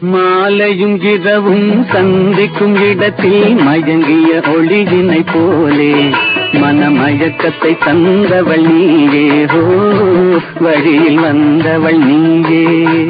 மாலையும் இரவும் சந்திக்கும் இடத்தில் மயங்கிய ஒளியினை போலே மனமயக்கத்தை தந்தவள் நீயே, ஹோ வழியில் வந்தவள் நீயே.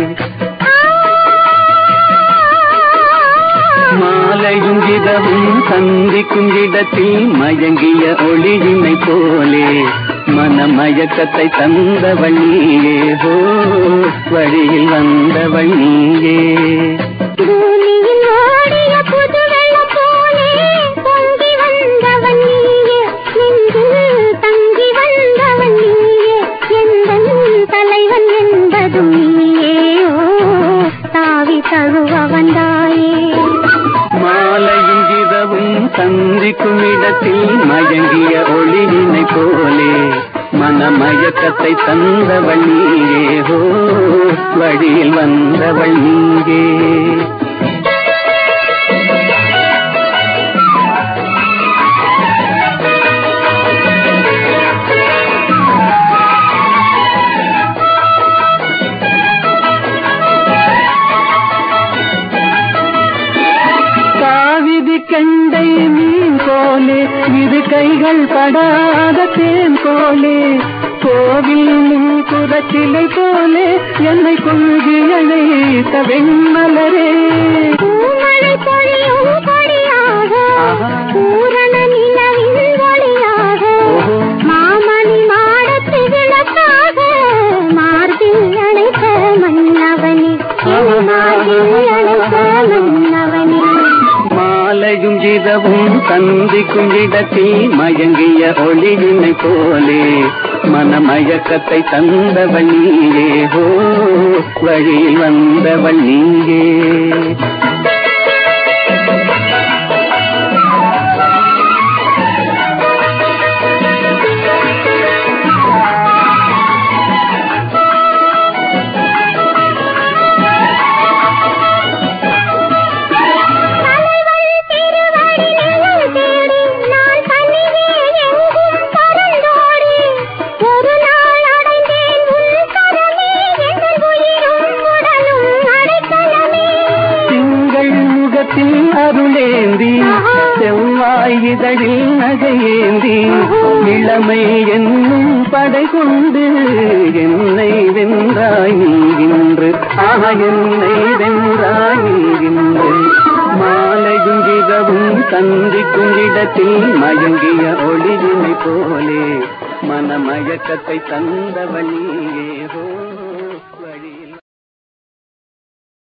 மாலையும் இரவும் சந்திக்கும் இடத்தில் மயங்கிய ஒளியினை போலே மனமயக்கத்தை தந்தவள் நீயே, ஹோ வழியில் வந்தவள் நீயே. பூமியில் ஓடிய புதுவெள்ளம் போலே பொங்கி வந்தவள் நீயே, நெஞ்சில் தங்கி வந்தவள் நீயே, எந்தன் தலைவன் என்பதும் நீயே, ஓ தாவி தழுவ வந்தாயே. மாலையும் இரவும் சந்திக்கும் இடத்தில் மயங்கிய ஒளியினை போலே மனமயக்கத்தை தந்தவள் நீயே, ஹோ வழியில் வந்தவள் நீயே. கண்டை மீன் போலே இரு கைகள் படாத தேன் போலே கோவிலின் புறச்சிலை போலே என்னை கொள்கி அழைத்த வெண்மலரே. பூமழை பொழியும் கொடியாக பூரண நிலவின் ஒளியாக மாமணி மாடத்து விளக்காக மார்பில் அழைத்த மன்னவனே, மார்பில் அழைத்த மன்னவனே. மாலையும் இரவும் சந்திக்கும் இடத்தில் மயங்கிய ஒளியினை போலே மனமயக்கத்தை தந்தவள் நீயே, ஹோ வழியில் வந்தவள் நீயே. அருளேந்தி செவ்வாய் இதழில் நகையேந்தி இளமை என்னும் படை கொண்டு என்னை வென்றாய் நீகின்று, என்னை வென்றாய் நீகின்று. மாலையும் இரவும் சந்திக்கும் இடத்தில் மயங்கிய ஒளியினை போலே மனமயக்கத்தை தந்தவள் நீயே, ஹோ